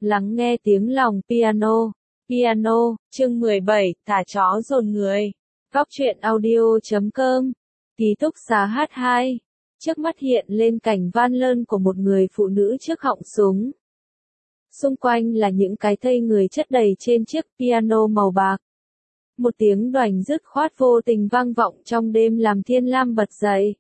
Lắng nghe tiếng lòng piano. Piano, chương 17, thả chó dồn người. Góc truyện audio.com. Ký túc xá H2. Trước mắt hiện lên cảnh van lơn của một người phụ nữ trước họng súng. Xung quanh là những cái thây người chất đầy trên chiếc piano màu bạc. Một tiếng đoành dứt khoát vô tình vang vọng trong đêm làm Thiên Lam bật dậy.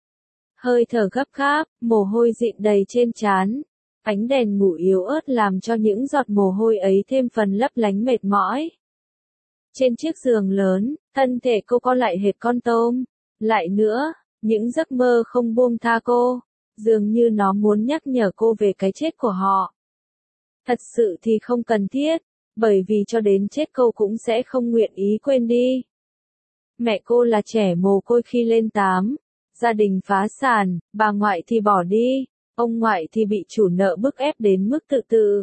Hơi thở gấp gáp, mồ hôi dịn đầy trên trán. Ánh đèn ngủ yếu ớt làm cho những giọt mồ hôi ấy thêm phần lấp lánh mệt mỏi. Trên chiếc giường lớn, thân thể cô co lại hệt con tôm. Lại nữa, những giấc mơ không buông tha cô, dường như nó muốn nhắc nhở cô về cái chết của họ. Thật sự thì không cần thiết, bởi vì cho đến chết cô cũng sẽ không nguyện ý quên đi. Mẹ cô là trẻ mồ côi khi lên 8, gia đình phá sản, bà ngoại thì bỏ đi, ông ngoại thì bị chủ nợ bức ép đến mức tự tử.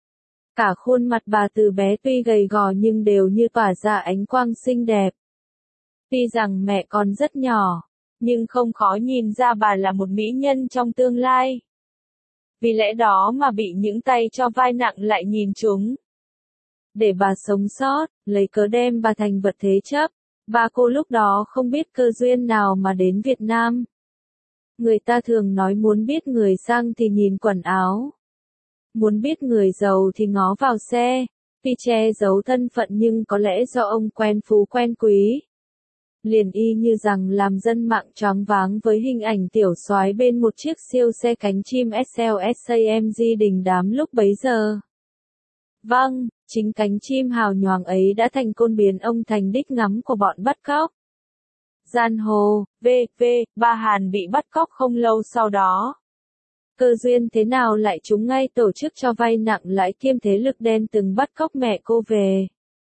Cả khuôn mặt bà từ bé tuy gầy gò nhưng đều như tỏa ra ánh quang xinh đẹp. Tuy rằng mẹ còn rất nhỏ, nhưng không khó nhìn ra bà là một mỹ nhân trong tương lai. Vì lẽ đó mà bị những tay cho vai nặng lại nhìn chúng. Để bà sống sót, lấy cớ đem bà thành vật thế chấp, bà cô lúc đó không biết cơ duyên nào mà đến Việt Nam. Người ta thường nói muốn biết người sang thì nhìn quần áo. Muốn biết người giàu thì ngó vào xe, tuy che giấu thân phận nhưng có lẽ do ông quen phú quen quý. Liền y như rằng làm dân mạng choáng váng với hình ảnh tiểu soái bên một chiếc siêu xe cánh chim SLS-AMG đình đám lúc bấy giờ. Vâng, chính cánh chim hào nhoáng ấy đã thành côn biến ông thành đích ngắm của bọn bắt cóc. Giang hồ, ba Hàn bị bắt cóc không lâu sau đó. Cơ duyên thế nào lại trúng ngay tổ chức cho vay nặng lãi kiêm thế lực đen từng bắt cóc mẹ cô về.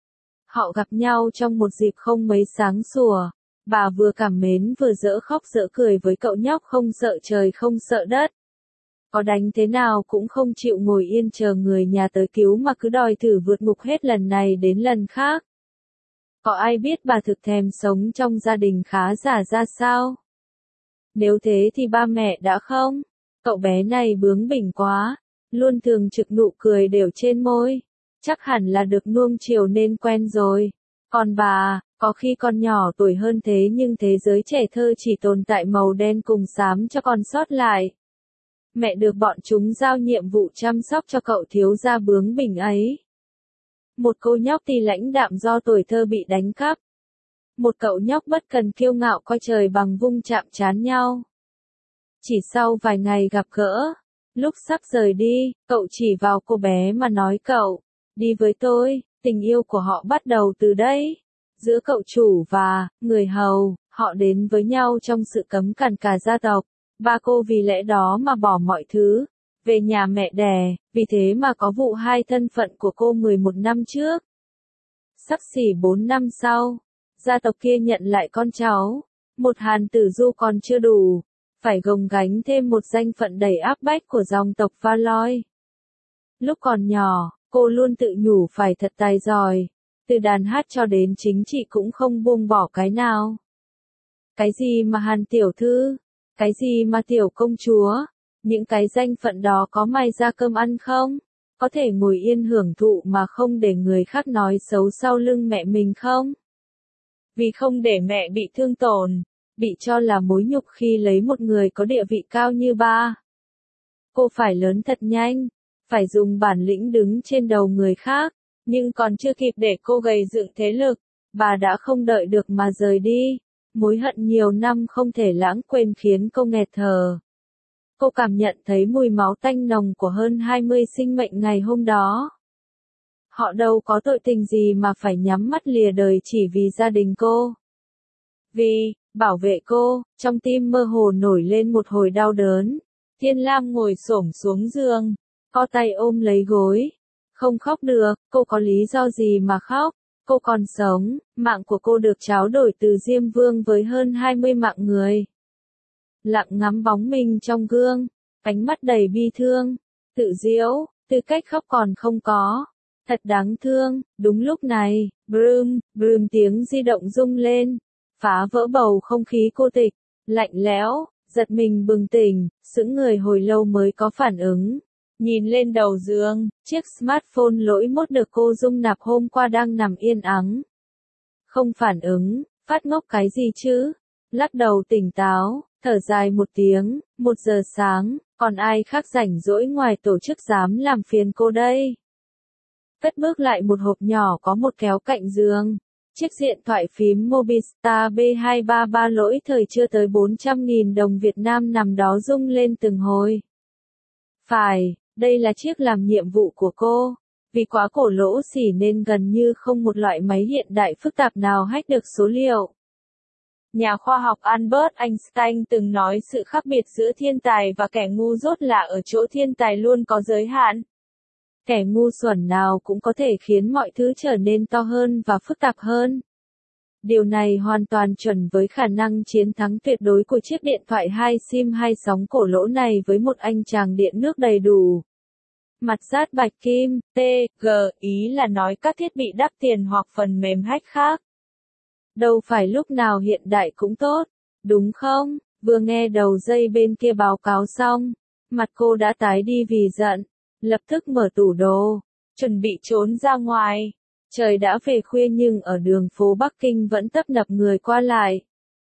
Họ gặp nhau trong một dịp không mấy sáng sủa, bà vừa cảm mến vừa dở khóc dở cười với cậu nhóc không sợ trời không sợ đất. Có đánh thế nào cũng không chịu ngồi yên chờ người nhà tới cứu mà cứ đòi thử vượt ngục hết lần này đến lần khác. Có ai biết bà thực thèm sống trong gia đình khá giả ra sao? Nếu thế thì ba mẹ đã không? Cậu bé này bướng bỉnh quá, luôn thường trực nụ cười đều trên môi. Chắc hẳn là được nuông chiều nên quen rồi. Còn bà, có khi còn nhỏ tuổi hơn thế nhưng thế giới trẻ thơ chỉ tồn tại màu đen cùng xám cho còn sót lại. Mẹ được bọn chúng giao nhiệm vụ chăm sóc cho cậu thiếu gia bướng bỉnh ấy. Một cô nhóc thì lãnh đạm do tuổi thơ bị đánh cắp. Một cậu nhóc bất cần kiêu ngạo coi trời bằng vung chạm trán nhau. Chỉ sau vài ngày gặp gỡ, lúc sắp rời đi, cậu chỉ vào cô bé mà nói cậu, đi với tôi, tình yêu của họ bắt đầu từ đây. Giữa cậu chủ và người hầu, họ đến với nhau trong sự cấm cản cả gia tộc. Ba cô vì lẽ đó mà bỏ mọi thứ, về nhà mẹ đẻ, vì thế mà có vụ hai thân phận của cô 11 năm trước. Sắp xỉ 4 năm sau, gia tộc kia nhận lại con cháu, một Hàn Tử Du còn chưa đủ, phải gồng gánh thêm một danh phận đầy áp bách của dòng tộc Valois. Lúc còn nhỏ, cô luôn tự nhủ phải thật tài giỏi, từ đàn hát cho đến chính trị cũng không buông bỏ cái nào. Cái gì mà Hàn tiểu thư, cái gì mà tiểu công chúa, những cái danh phận đó có may ra cơm ăn không? Có thể ngồi yên hưởng thụ mà không để người khác nói xấu sau lưng mẹ mình không? Vì không để mẹ bị thương tổn, bị cho là mối nhục khi lấy một người có địa vị cao như ba. Cô phải lớn thật nhanh, phải dùng bản lĩnh đứng trên đầu người khác, nhưng còn chưa kịp để cô gầy dựng thế lực, bà đã không đợi được mà rời đi. Mối hận nhiều năm không thể lãng quên khiến cô nghẹt thở. Cô cảm nhận thấy mùi máu tanh nồng của hơn 20 sinh mệnh ngày hôm đó. Họ đâu có tội tình gì mà phải nhắm mắt lìa đời chỉ vì gia đình cô. Vì bảo vệ cô, trong tim mơ hồ nổi lên một hồi đau đớn. Thiên Lam ngồi xổm xuống giường, co tay ôm lấy gối. Không khóc được, cô có lý do gì mà khóc? Cô còn sống, mạng của cô được tráo đổi từ Diêm Vương với hơn 20 mạng người. Lặng ngắm bóng mình trong gương, ánh mắt đầy bi thương, tự giễu, tư cách khóc còn không có. Thật đáng thương, đúng lúc này, brum tiếng di động rung lên, phá vỡ bầu không khí cô tịch, lạnh lẽo, giật mình bừng tỉnh, sững người hồi lâu mới có phản ứng. Nhìn lên đầu giường, chiếc smartphone lỗi mốt được cô dung nạp hôm qua đang nằm yên ắng. Không phản ứng, phát ngốc cái gì chứ? Lắc đầu tỉnh táo, thở dài một tiếng, 1 giờ sáng, còn ai khác rảnh rỗi ngoài tổ chức dám làm phiền cô đây? Cất bước lại một hộp nhỏ có một kéo cạnh giường. Chiếc điện thoại phím Mobistar B233 lỗi thời chưa tới 400.000 đồng Việt Nam nằm đó rung lên từng hồi. Phải, đây là chiếc làm nhiệm vụ của cô. Vì quá cổ lỗ xỉ nên gần như không một loại máy hiện đại phức tạp nào hack được số liệu. Nhà khoa học Albert Einstein từng nói sự khác biệt giữa thiên tài và kẻ ngu dốt là ở chỗ thiên tài luôn có giới hạn. Kẻ ngu xuẩn nào cũng có thể khiến mọi thứ trở nên to hơn và phức tạp hơn. Điều này hoàn toàn chuẩn với khả năng chiến thắng tuyệt đối của chiếc điện thoại 2 SIM 2 sóng cổ lỗ này với một anh chàng điện nước đầy đủ. Mặt dát bạch kim, TG, ý là nói các thiết bị đắt tiền hoặc phần mềm hack khác. Đâu phải lúc nào hiện đại cũng tốt, đúng không? Vừa nghe đầu dây bên kia báo cáo xong, mặt cô đã tái đi vì giận, lập tức mở tủ đồ, chuẩn bị trốn ra ngoài. Trời đã về khuya nhưng ở đường phố Bắc Kinh vẫn tấp nập người qua lại.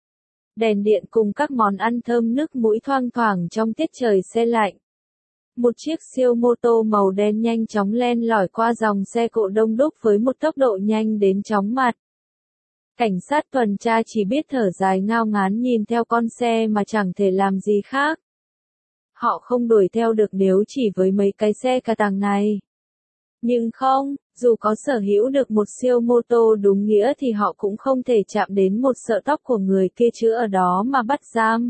Đèn điện cùng các món ăn thơm nức mũi thoang thoảng trong tiết trời se lạnh. Một chiếc siêu mô tô màu đen nhanh chóng len lỏi qua dòng xe cộ đông đúc với một tốc độ nhanh đến chóng mặt. Cảnh sát tuần tra chỉ biết thở dài ngao ngán nhìn theo con xe mà chẳng thể làm gì khác. Họ không đuổi theo được nếu chỉ với mấy cái xe cà tàng này. Nhưng không, dù có sở hữu được một siêu mô tô đúng nghĩa thì họ cũng không thể chạm đến một sợi tóc của người kia chứ ở đó mà bắt giam.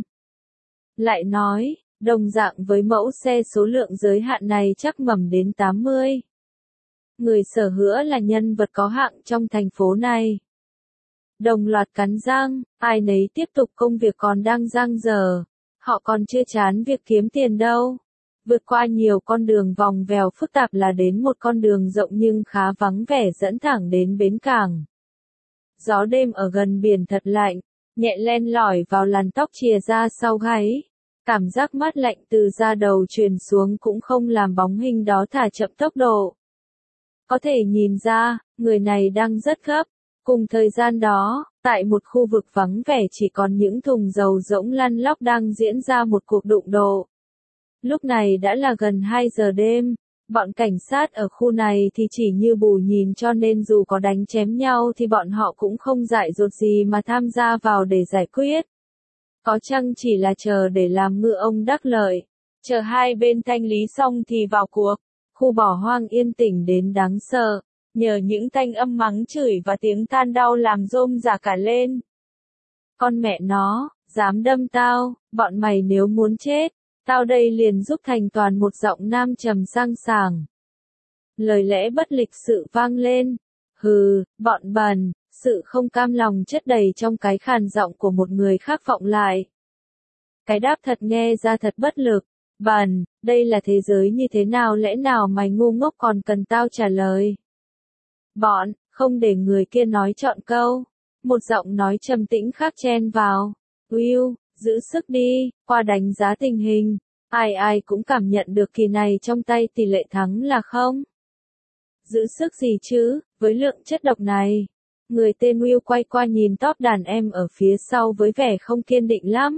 Lại nói, đồng dạng với mẫu xe số lượng giới hạn này chắc mầm đến 80. Người sở hữu là nhân vật có hạng trong thành phố này. Đồng loạt cắn răng, ai nấy tiếp tục công việc còn đang dang dở. Họ còn chưa chán việc kiếm tiền đâu. Vượt qua nhiều con đường vòng vèo phức tạp là đến một con đường rộng nhưng khá vắng vẻ dẫn thẳng đến bến cảng. Gió đêm ở gần biển thật lạnh, nhẹ len lỏi vào làn tóc chìa ra sau gáy. Cảm giác mát lạnh từ da đầu truyền xuống cũng không làm bóng hình đó thả chậm tốc độ. Có thể nhìn ra, người này đang rất gấp. Cùng thời gian đó, tại một khu vực vắng vẻ chỉ còn những thùng dầu rỗng lăn lóc đang diễn ra một cuộc đụng độ. Lúc này đã là gần 2 giờ đêm, bọn cảnh sát ở khu này thì chỉ như bù nhìn cho nên dù có đánh chém nhau thì bọn họ cũng không dại dột gì mà tham gia vào để giải quyết. Có chăng chỉ là chờ để làm ngựa ông đắc lợi, chờ hai bên thanh lý xong thì vào cuộc. Khu bỏ hoang yên tĩnh đến đáng sợ, nhờ những thanh âm mắng chửi và tiếng than đau làm rôm rả cả lên. Con mẹ nó, dám đâm tao, bọn mày nếu muốn chết, tao đây liền giúp thành toàn một giọng nam trầm sang sảng. Lời lẽ bất lịch sự vang lên. Hừ, bọn bần, sự không cam lòng chất đầy trong cái khàn giọng của một người khác vọng lại. Cái đáp thật nghe ra thật bất lực. Bần, đây là thế giới như thế nào lẽ nào mày ngu ngốc còn cần tao trả lời? Bọn, không để người kia nói trọn câu. Một giọng nói trầm tĩnh khác chen vào. Will, giữ sức đi, qua đánh giá tình hình. Ai cũng cảm nhận được kỳ này trong tay tỷ lệ thắng là không. Giữ sức gì chứ, với lượng chất độc này. Người tên Will quay qua nhìn top đàn em ở phía sau với vẻ không kiên định lắm.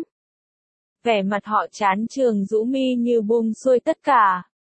Vẻ mặt họ chán trường rũ mi như buông xuôi tất cả.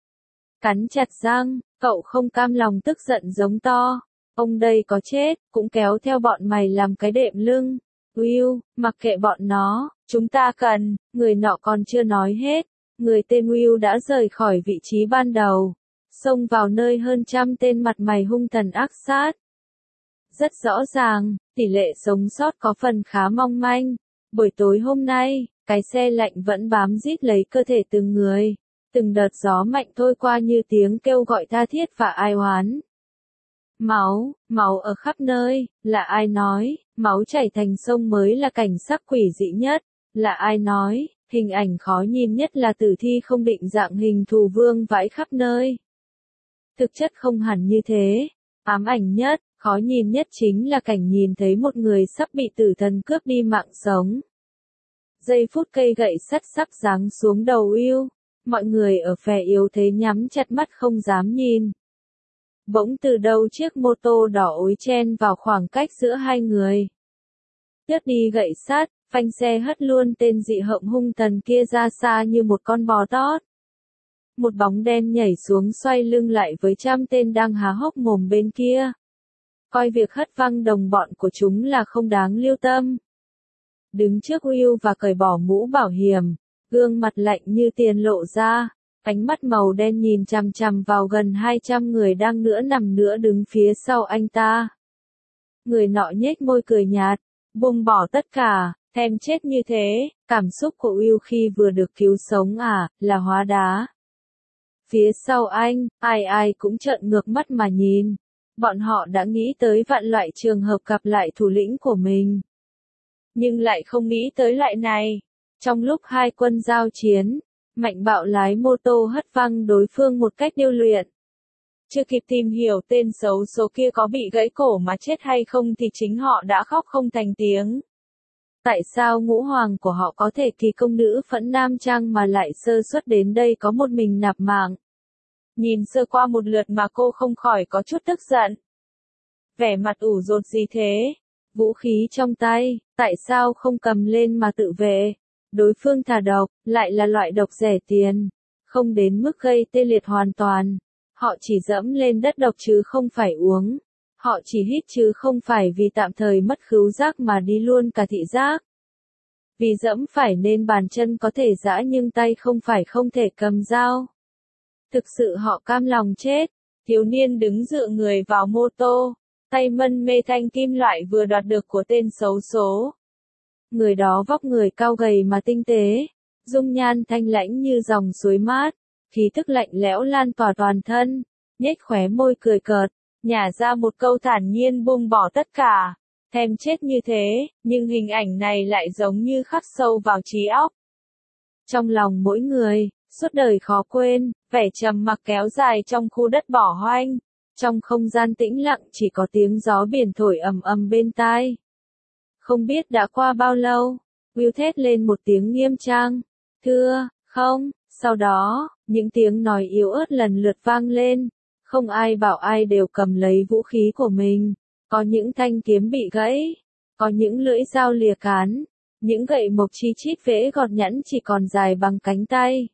Cắn chặt răng, cậu không cam lòng tức giận giống to. Ông đây có chết, cũng kéo theo bọn mày làm cái đệm lưng. Will, mặc kệ bọn nó, chúng ta cần, người nọ còn chưa nói hết. Người tên Will đã rời khỏi vị trí ban đầu. Xông vào nơi hơn 100 tên mặt mày hung thần ác sát. Rất rõ ràng, tỷ lệ sống sót có phần khá mong manh. Buổi tối hôm nay, cái xe lạnh vẫn bám rít lấy cơ thể từng người. Từng đợt gió mạnh thôi qua như tiếng kêu gọi tha thiết và ai oán. Máu ở khắp nơi, là ai nói, máu chảy thành sông mới là cảnh sắc quỷ dị nhất, là ai nói, hình ảnh khó nhìn nhất là tử thi không định dạng hình thù vương vãi khắp nơi. Thực chất không hẳn như thế, ám ảnh nhất, khó nhìn nhất chính là cảnh nhìn thấy một người sắp bị tử thần cướp đi mạng sống. Giây phút cây gậy sắt sắp giáng xuống đầu Will, Mọi người ở phe yếu thế nhắm chặt mắt không dám nhìn. Bỗng từ đâu chiếc mô tô đỏ ối chen vào khoảng cách giữa hai người. Tước đi gậy sắt, phanh xe hất luôn tên dị hợm hung tần kia ra xa như một con bò tót. Một bóng đen nhảy xuống xoay lưng lại với trăm tên đang há hốc mồm bên kia. Coi việc hất văng đồng bọn của chúng là không đáng lưu tâm. Đứng trước Will và cởi bỏ mũ bảo hiểm, gương mặt lạnh như tiền lộ ra, ánh mắt màu đen nhìn chằm chằm vào gần 200 người đang nằm đứng phía sau anh ta. Người nọ nhếch môi cười nhạt, buông bỏ tất cả, thèm chết như thế, cảm xúc của Will khi vừa được cứu sống là hóa đá. Phía sau anh, ai cũng trợn ngược mắt mà nhìn. Bọn họ đã nghĩ tới vạn loại trường hợp gặp lại thủ lĩnh của mình. Nhưng lại không nghĩ tới loại này. Trong lúc hai quân giao chiến, Mạnh Bạo lái mô tô hất văng đối phương một cách điêu luyện. Chưa kịp tìm hiểu tên xấu số kia có bị gãy cổ mà chết hay không thì chính họ đã khóc không thành tiếng. Tại sao ngũ hoàng của họ có thể kỳ công nữ phẫn nam trang mà lại sơ suất đến đây có một mình nạp mạng? Nhìn sơ qua một lượt mà cô không khỏi có chút tức giận. Vẻ mặt ủ rột gì thế? Vũ khí trong tay, tại sao không cầm lên mà tự vệ? Đối phương thả độc, lại là loại độc rẻ tiền, không đến mức gây tê liệt hoàn toàn. Họ chỉ dẫm lên đất độc chứ không phải uống. Họ chỉ hít chứ không phải vì tạm thời mất khứu giác mà đi luôn cả thị giác. Vì dẫm phải nên bàn chân có thể giã nhưng tay không phải không thể cầm dao. Thực sự họ cam lòng chết. Thiếu niên đứng dựa người vào mô tô, tay mân mê thanh kim loại vừa đoạt được của tên xấu số. Người đó vóc người cao gầy mà tinh tế, dung nhan thanh lãnh như dòng suối mát, khí thức lạnh lẽo lan tỏa toàn thân, nhếch khóe môi cười cợt, nhả ra một câu thản nhiên buông bỏ tất cả, thèm chết như thế, nhưng hình ảnh này lại giống như khắc sâu vào trí óc. Trong lòng mỗi người, suốt đời khó quên, vẻ trầm mặc kéo dài trong khu đất bỏ hoang, trong không gian tĩnh lặng chỉ có tiếng gió biển thổi ầm ầm bên tai. Không biết đã qua bao lâu, Will thét lên một tiếng nghiêm trang, thưa, không, sau đó, những tiếng nói yếu ớt lần lượt vang lên, không ai bảo ai đều cầm lấy vũ khí của mình, có những thanh kiếm bị gãy, có những lưỡi dao lìa cán, những gậy mộc chi chít vẽ gọt nhẵn chỉ còn dài bằng cánh tay.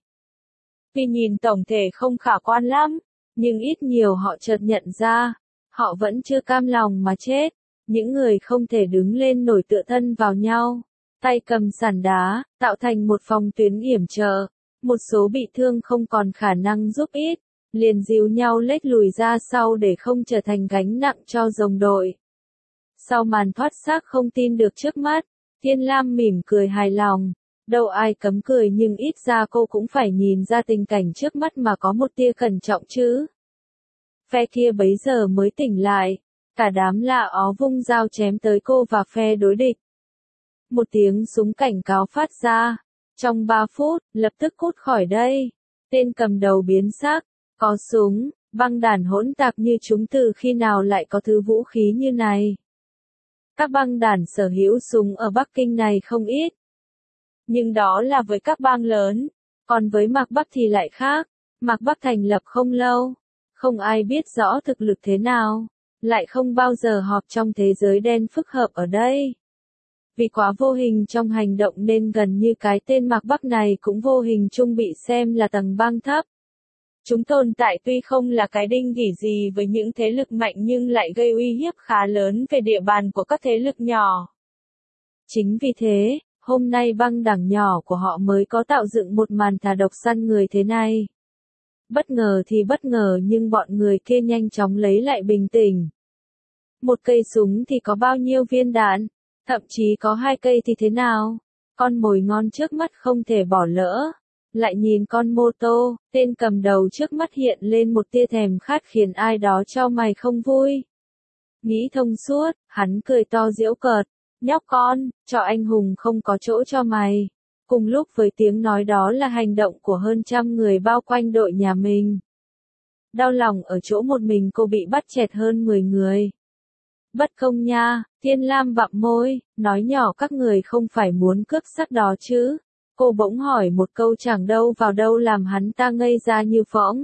Vì nhìn tổng thể không khả quan lắm, nhưng ít nhiều họ chợt nhận ra, họ vẫn chưa cam lòng mà chết. Những người không thể đứng lên nổi tựa thân vào nhau, tay cầm sàn đá, tạo thành một phòng tuyến yểm trợ. Một số bị thương không còn khả năng giúp ích, liền díu nhau lết lùi ra sau để không trở thành gánh nặng cho đồng đội. Sau màn thoát xác không tin được trước mắt, Thiên Lam mỉm cười hài lòng. Đâu ai cấm cười nhưng ít ra cô cũng phải nhìn ra tình cảnh trước mắt mà có một tia cẩn trọng chứ. Phe kia bấy giờ mới tỉnh lại. Cả đám lạ ó vung dao chém tới cô và phe đối địch. Một tiếng súng cảnh cáo phát ra. Trong 3 phút, lập tức cút khỏi đây. Tên cầm đầu biến sắc. Có súng, băng đảng hỗn tạp như chúng từ khi nào lại có thứ vũ khí như này. Các băng đảng sở hữu súng ở Bắc Kinh này không ít. Nhưng đó là với các bang lớn. Còn với Mạc Bắc thì lại khác. Mạc Bắc thành lập không lâu. Không ai biết rõ thực lực thế nào. Lại không bao giờ họp trong thế giới đen phức hợp ở đây. Vì quá vô hình trong hành động nên gần như cái tên Mạc Bắc này cũng vô hình chung bị xem là tầng bang thấp. Chúng tồn tại tuy không là cái đinh gỉ gì với những thế lực mạnh nhưng lại gây uy hiếp khá lớn về địa bàn của các thế lực nhỏ. Chính vì thế, hôm nay băng đảng nhỏ của họ mới có tạo dựng một màn thả độc săn người thế này. Bất ngờ thì bất ngờ nhưng bọn người kia nhanh chóng lấy lại bình tĩnh. Một cây súng thì có bao nhiêu viên đạn, thậm chí có 2 cây thì thế nào? Con mồi ngon trước mắt không thể bỏ lỡ. Lại nhìn con mô tô, tên cầm đầu trước mắt hiện lên một tia thèm khát khiến ai đó cho mày không vui. Nghĩ thông suốt, hắn cười to giễu cợt, nhóc con, cho anh hùng không có chỗ cho mày. Cùng lúc với tiếng nói đó là hành động của hơn trăm người bao quanh đội nhà mình. Đau lòng ở chỗ một mình cô bị bắt chẹt hơn 10 người. Bất công nha, Thiên Lam bặm môi, nói nhỏ các người không phải muốn cướp sắc đó chứ. Cô bỗng hỏi một câu chẳng đâu vào đâu làm hắn ta ngây ra như phỗng.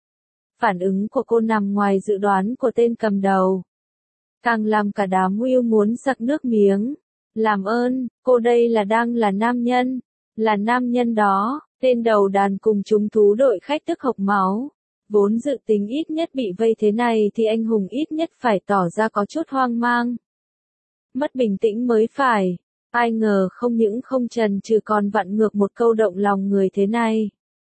Phản ứng của cô nằm ngoài dự đoán của tên cầm đầu. Càng làm cả đám Will muốn sặc nước miếng. Làm ơn, cô đây đang là nam nhân. Là nam nhân đó, tên đầu đàn cùng chúng thú đội khách tức hộc máu. Vốn dự tính ít nhất bị vây thế này thì anh hùng ít nhất phải tỏ ra có chút hoang mang. Mất bình tĩnh mới phải. Ai ngờ không những không chần chừ còn vặn ngược một câu động lòng người thế này.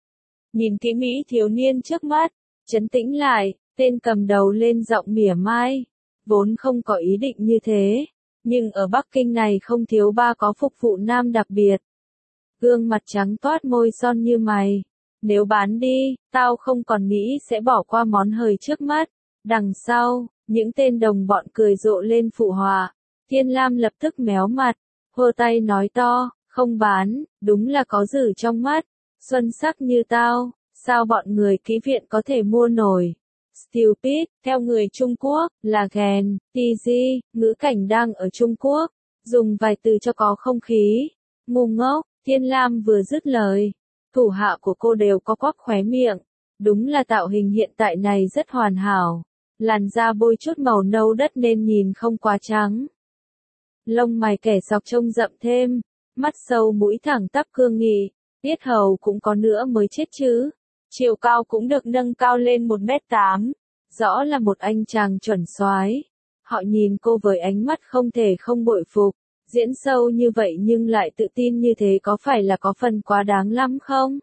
Nhìn kỹ mỹ thiếu niên trước mắt, trấn tĩnh lại, tên cầm đầu lên giọng mỉa mai. Vốn không có ý định như thế, nhưng ở Bắc Kinh này không thiếu ba có phục vụ nam đặc biệt. Gương mặt trắng toát môi son như mày. Nếu bán đi, tao không còn nghĩ sẽ bỏ qua món hời trước mắt. Đằng sau, những tên đồng bọn cười rộ lên phụ họa. Thiên Lam lập tức méo mặt, hô tay nói to, không bán, đúng là có dử trong mắt. Xuân sắc như tao, sao bọn người kỹ viện có thể mua nổi? Stupid, theo người Trung Quốc, là ghen, TG, ngữ cảnh đang ở Trung Quốc. Dùng vài từ cho có không khí. Ngu ngốc, Thiên Lam vừa dứt lời. Thủ hạ của cô đều có quắp khóe miệng. Đúng là tạo hình hiện tại này rất hoàn hảo. Làn da bôi chút màu nâu đất nên nhìn không quá trắng. Lông mày kẻ sọc trông rậm thêm. Mắt sâu mũi thẳng tắp cương nghị. Tiết hầu cũng có nữa mới chết chứ. Chiều cao cũng được nâng cao lên 1m8. Rõ là một anh chàng chuẩn soái. Họ nhìn cô với ánh mắt không thể không bội phục. Diễn sâu như vậy nhưng lại tự tin như thế có phải là có phần quá đáng lắm không?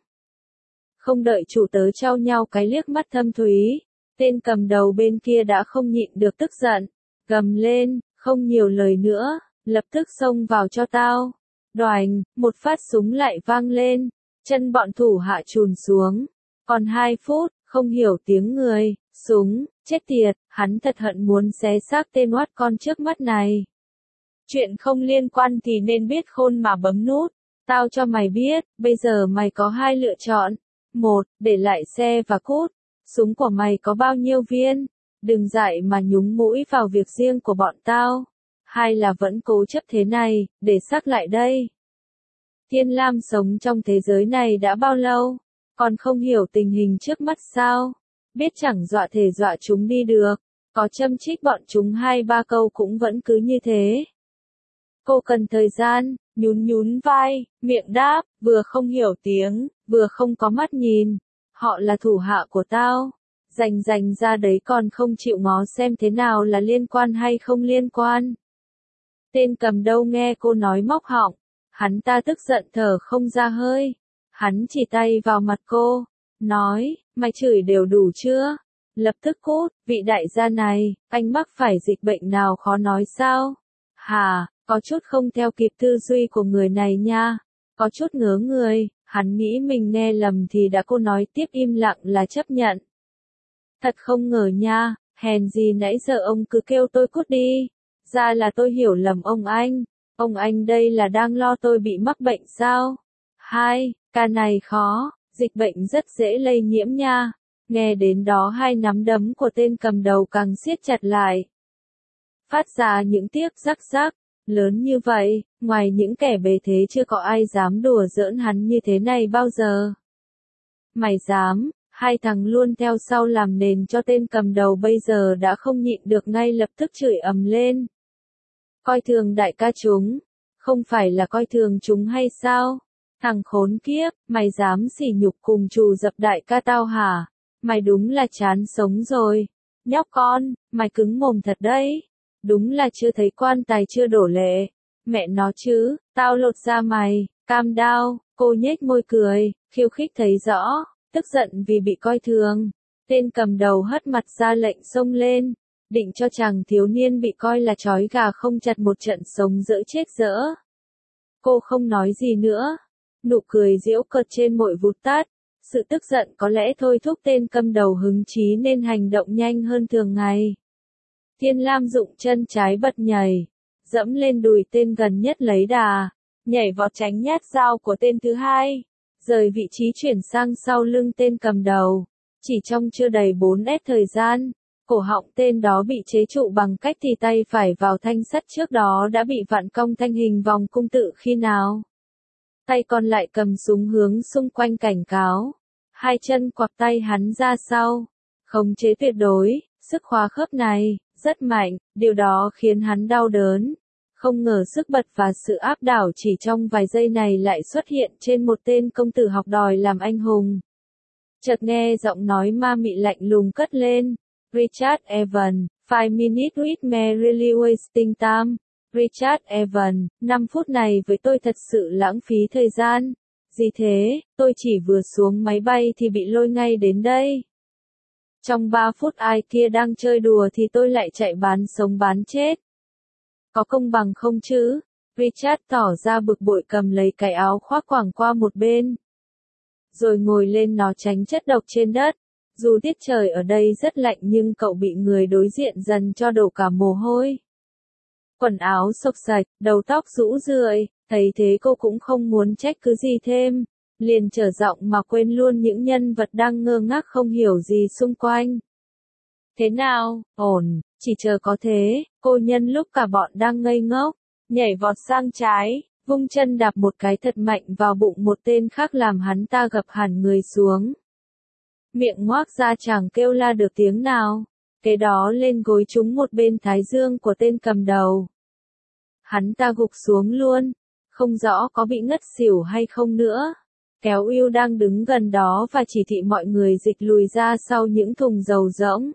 Không đợi chủ tớ trao nhau cái liếc mắt thâm thúy. Tên cầm đầu bên kia đã không nhịn được tức giận. Gầm lên, không nhiều lời nữa, lập tức xông vào cho tao. Đoành, một phát súng lại vang lên. Chân bọn thủ hạ chùn xuống. Còn 2 phút, không hiểu tiếng người, súng, chết tiệt, hắn thật hận muốn xé xác tên oát con trước mắt này. Chuyện không liên quan thì nên biết khôn mà bấm nút. Tao cho mày biết, bây giờ mày có 2 lựa chọn. 1, để lại xe và cút. Súng của mày có bao nhiêu viên? Đừng dại mà nhúng mũi vào việc riêng của bọn tao. 2 là vẫn cố chấp thế này, để xác lại đây. Thiên Lam sống trong thế giới này đã bao lâu? Còn không hiểu tình hình trước mắt sao? Biết chẳng dọa thể dọa chúng đi được. Có châm chích bọn chúng 2-3 câu cũng vẫn cứ như thế. Cô cần thời gian, nhún vai, miệng đáp, vừa không hiểu tiếng, vừa không có mắt nhìn. Họ là thủ hạ của tao. Rành ra đấy còn không chịu ngó xem thế nào là liên quan hay không liên quan. Tên cầm đầu nghe cô nói móc họng. Hắn ta tức giận thở không ra hơi. Hắn chỉ tay vào mặt cô. Nói, mày chửi đều đủ chưa? Lập tức cút, vị đại gia này, anh mắc phải dịch bệnh nào khó nói sao? Hà, có chút không theo kịp tư duy của người này nha. Có chút ngớ người, hắn nghĩ mình nghe lầm thì đã cô nói tiếp im lặng là chấp nhận. Thật không ngờ nha, hèn gì nãy giờ ông cứ kêu tôi cút đi. Ra là tôi hiểu lầm ông anh. Ông anh đây là đang lo tôi bị mắc bệnh sao? 2, ca này khó, dịch bệnh rất dễ lây nhiễm nha. Nghe đến đó 2 nắm đấm của tên cầm đầu càng siết chặt lại. Phát ra những tiếc rắc rắc, lớn như vậy, ngoài những kẻ bề thế chưa có ai dám đùa giỡn hắn như thế này bao giờ. Mày dám, 2 thằng luôn theo sau làm nền cho tên cầm đầu bây giờ đã không nhịn được ngay lập tức chửi ầm lên. Coi thường đại ca chúng, không phải là coi thường chúng hay sao? Thằng khốn kiếp, mày dám sỉ nhục cùng trù dập đại ca tao hả? Mày đúng là chán sống rồi. Nhóc con, mày cứng mồm thật đấy. Đúng là chưa thấy quan tài chưa đổ lệ. Mẹ nó chứ, tao lột da mày, cam đao, cô nhếch môi cười, khiêu khích thấy rõ, tức giận vì bị coi thường. Tên cầm đầu hất mặt ra lệnh xông lên, định cho chàng thiếu niên bị coi là trói gà không chặt một trận sống dỡ chết dỡ. Cô không nói gì nữa, nụ cười giễu cợt trên môi vụt tắt. Sự tức giận có lẽ thôi thúc tên cầm đầu hứng chí nên hành động nhanh hơn thường ngày. Thiên Lam dụng chân trái bật nhảy, dẫm lên đùi tên gần nhất lấy đà, nhảy vọt tránh nhát dao của tên thứ 2, rời vị trí chuyển sang sau lưng tên cầm đầu. Chỉ trong chưa đầy 4S thời gian, cổ họng tên đó bị chế trụ bằng cách thì tay phải vào thanh sắt trước đó đã bị vặn cong thành hình vòng cung tự khi nào. tay còn lại cầm súng hướng xung quanh cảnh cáo. Hai chân quặp tay hắn ra sau. Khống chế tuyệt đối, sức khóa khớp này, rất mạnh, điều đó khiến hắn đau đớn. Không ngờ sức bật và sự áp đảo chỉ trong vài giây này lại xuất hiện trên một tên công tử học đòi làm anh hùng. Chợt nghe giọng nói ma mị lạnh lùng cất lên. Richard Evans, 5 minutes with me really wasting time. Richard Evans, 5 phút này với tôi thật sự lãng phí thời gian. Gì thế, tôi chỉ vừa xuống máy bay thì bị lôi ngay đến đây. Trong 3 phút ai kia đang chơi đùa thì tôi lại chạy bán sống bán chết. Có công bằng không chứ? Richard tỏ ra bực bội cầm lấy cái áo khoác quàng qua một bên. Rồi ngồi lên nó tránh chất độc trên đất. Dù tiết trời ở đây rất lạnh nhưng cậu bị người đối diện dần cho đổ cả mồ hôi. Quần áo xộc xạch, đầu tóc rũ rượi, thấy thế cô cũng không muốn trách cứ gì thêm. Liền trở giọng mà quên luôn những nhân vật đang ngơ ngác không hiểu gì xung quanh. Thế nào, ổn, chỉ chờ có thế, cô nhân lúc cả bọn đang ngây ngốc, nhảy vọt sang trái, vung chân đạp một cái thật mạnh vào bụng một tên khác làm hắn ta gập hẳn người xuống. Miệng ngoác ra chẳng kêu la được tiếng nào, kế đó lên gối trúng một bên thái dương của tên cầm đầu. Hắn ta gục xuống luôn, không rõ có bị ngất xỉu hay không nữa. Kéo Will đang đứng gần đó và chỉ thị mọi người dịch lùi ra sau những thùng dầu rỗng.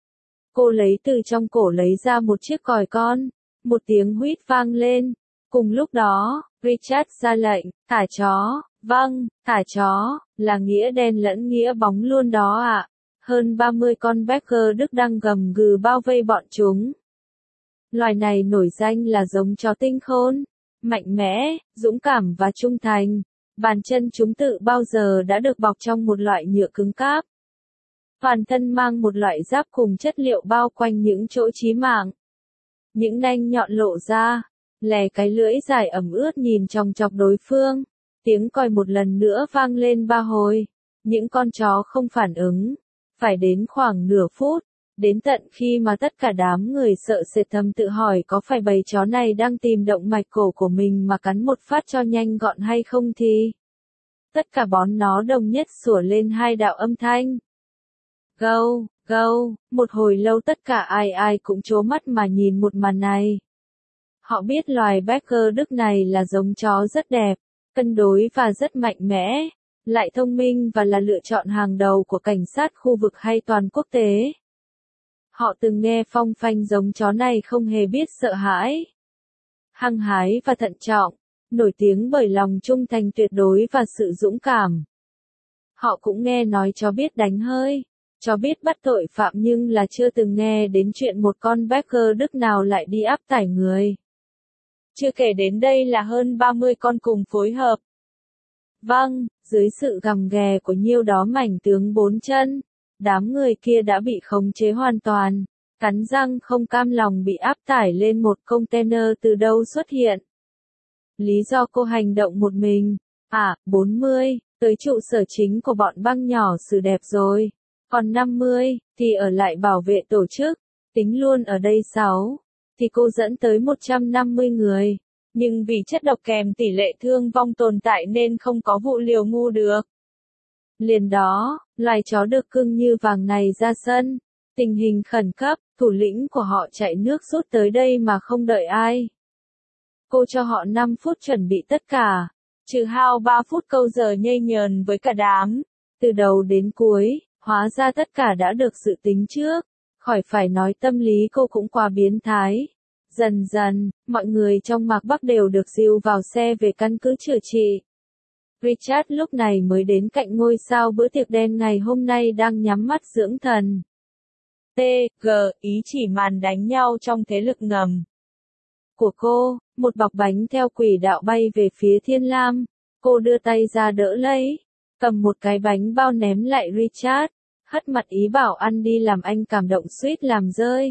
Cô lấy từ trong cổ lấy ra một chiếc còi con, một tiếng huýt vang lên. Cùng lúc đó, Richard ra lệnh, thả chó, vâng, thả chó, là nghĩa đen lẫn nghĩa bóng luôn đó ạ. Hơn 30 con Beagle Đức đang gầm gừ bao vây bọn chúng. Loài này nổi danh là giống chó tinh khôn, mạnh mẽ, dũng cảm và trung thành. Bàn chân chúng tự bao giờ đã được bọc trong một loại nhựa cứng cáp. Toàn thân mang một loại giáp cùng chất liệu bao quanh những chỗ chí mạng. Những nanh nhọn lộ ra, lè cái lưỡi dài ẩm ướt nhìn chòng chọc đối phương. Tiếng còi một lần nữa vang lên 3 hồi. Những con chó không phản ứng. Phải đến khoảng nửa phút. Đến tận khi mà tất cả đám người sợ sệt thầm tự hỏi có phải bầy chó này đang tìm động mạch cổ của mình mà cắn một phát cho nhanh gọn hay không thì. Tất cả bón nó đồng nhất sủa lên 2 đạo âm thanh. Gâu, gâu, một hồi lâu tất cả ai cũng trố mắt mà nhìn một màn này. Họ biết loài Beagle Đức này là giống chó rất đẹp, cân đối và rất mạnh mẽ, lại thông minh và là lựa chọn hàng đầu của cảnh sát khu vực hay toàn quốc tế. Họ từng nghe phong phanh giống chó này không hề biết sợ hãi. Hăng hái và thận trọng, nổi tiếng bởi lòng trung thành tuyệt đối và sự dũng cảm. Họ cũng nghe nói chó biết đánh hơi, chó biết bắt tội phạm nhưng là chưa từng nghe đến chuyện một con Beagle Đức nào lại đi áp tải người. Chưa kể đến đây là hơn 30 con cùng phối hợp. Vâng, dưới sự gầm ghè của nhiêu đó mảnh tướng 4 chân, đám người kia đã bị khống chế hoàn toàn, cắn răng không cam lòng bị áp tải lên một container từ đâu xuất hiện. Lý do cô hành động một mình, 40, tới trụ sở chính của bọn băng nhỏ xử đẹp rồi, còn 50, thì ở lại bảo vệ tổ chức, tính luôn ở đây 6, thì cô dẫn tới 150 người, nhưng vì chất độc kèm tỷ lệ thương vong tồn tại nên không có vụ liều ngu được. Liền đó, loài chó được cưng như vàng này ra sân, tình hình khẩn cấp, thủ lĩnh của họ chạy nước rút tới đây mà không đợi ai. Cô cho họ 5 phút chuẩn bị tất cả, trừ hao 3 phút câu giờ nhây nhờn với cả đám. Từ đầu đến cuối, hóa ra tất cả đã được dự tính trước, khỏi phải nói tâm lý cô cũng quá biến thái. Dần dần, mọi người trong Mạc Bắc đều được dìu vào xe về căn cứ chữa trị. Richard lúc này mới đến cạnh ngôi sao bữa tiệc đen ngày hôm nay đang nhắm mắt dưỡng thần. T.G. ý chỉ màn đánh nhau trong thế lực ngầm của cô, một bọc bánh theo quỷ đạo bay về phía Thiên Lam. Cô đưa tay ra đỡ lấy, cầm một cái bánh bao ném lại Richard, hất mặt ý bảo ăn đi làm anh cảm động suýt làm rơi.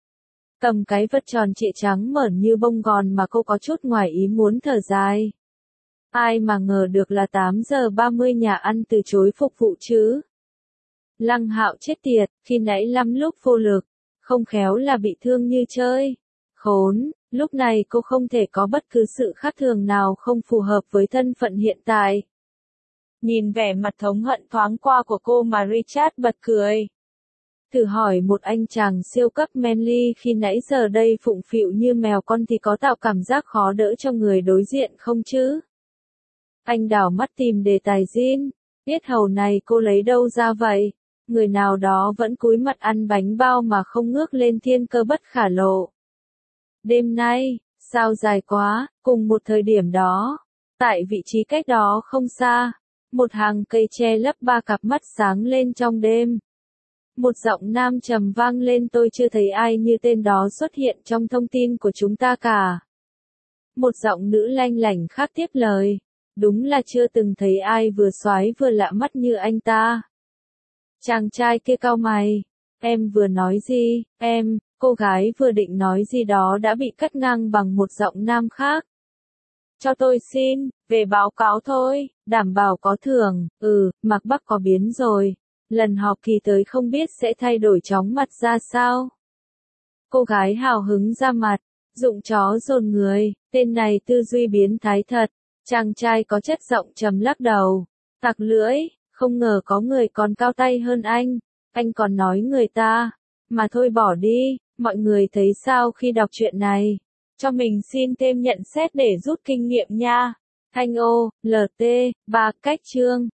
Cầm cái vật tròn trịa trắng mởn như bông gòn mà cô có chút ngoài ý muốn thở dài. Ai mà ngờ được là 8 giờ 30 nhà ăn từ chối phục vụ chứ. Lăng Hạo chết tiệt, khi nãy lắm lúc vô lực, không khéo là bị thương như chơi. Khốn, Lúc này cô không thể có bất cứ sự khác thường nào không phù hợp với thân phận hiện tại. Nhìn vẻ mặt thống hận thoáng qua của cô mà Richard bật cười. Thử hỏi một anh chàng siêu cấp manly khi nãy giờ đây phụng phịu như mèo con thì có tạo cảm giác khó đỡ cho người đối diện không chứ? Anh đảo mắt tìm đề tài Jin. Biết hầu này cô lấy đâu ra vậy? Người nào đó vẫn cúi mặt ăn bánh bao mà không ngước lên thiên cơ bất khả lộ. Đêm nay, sao dài quá, cùng một thời điểm đó. Tại vị trí cách đó không xa, một hàng cây che lấp ba cặp mắt sáng lên trong đêm. Một giọng nam trầm vang lên, tôi chưa thấy ai như tên đó xuất hiện trong thông tin của chúng ta cả. Một giọng nữ lanh lảnh khác tiếp lời. Đúng là chưa từng thấy ai vừa soái vừa lạ mắt như anh ta. Chàng trai kia cau mày. Em vừa nói gì? Cô gái vừa định nói gì đó đã bị cắt ngang bằng một giọng nam khác. Cho tôi xin, về báo cáo thôi, đảm bảo có thưởng. Mạc Bắc có biến rồi. Lần họp kỳ tới không biết sẽ thay đổi chóng mặt ra sao. Cô gái hào hứng ra mặt, dụng chó dồn người, tên này tư duy biến thái thật. Chàng trai có chất giọng trầm lắc đầu, tặc lưỡi, không ngờ có người còn cao tay hơn anh còn nói người ta, mà thôi bỏ đi, mọi người thấy sao khi đọc chuyện này, cho mình xin thêm nhận xét để rút kinh nghiệm nha. Thanh ô, LT, 3 cách chương.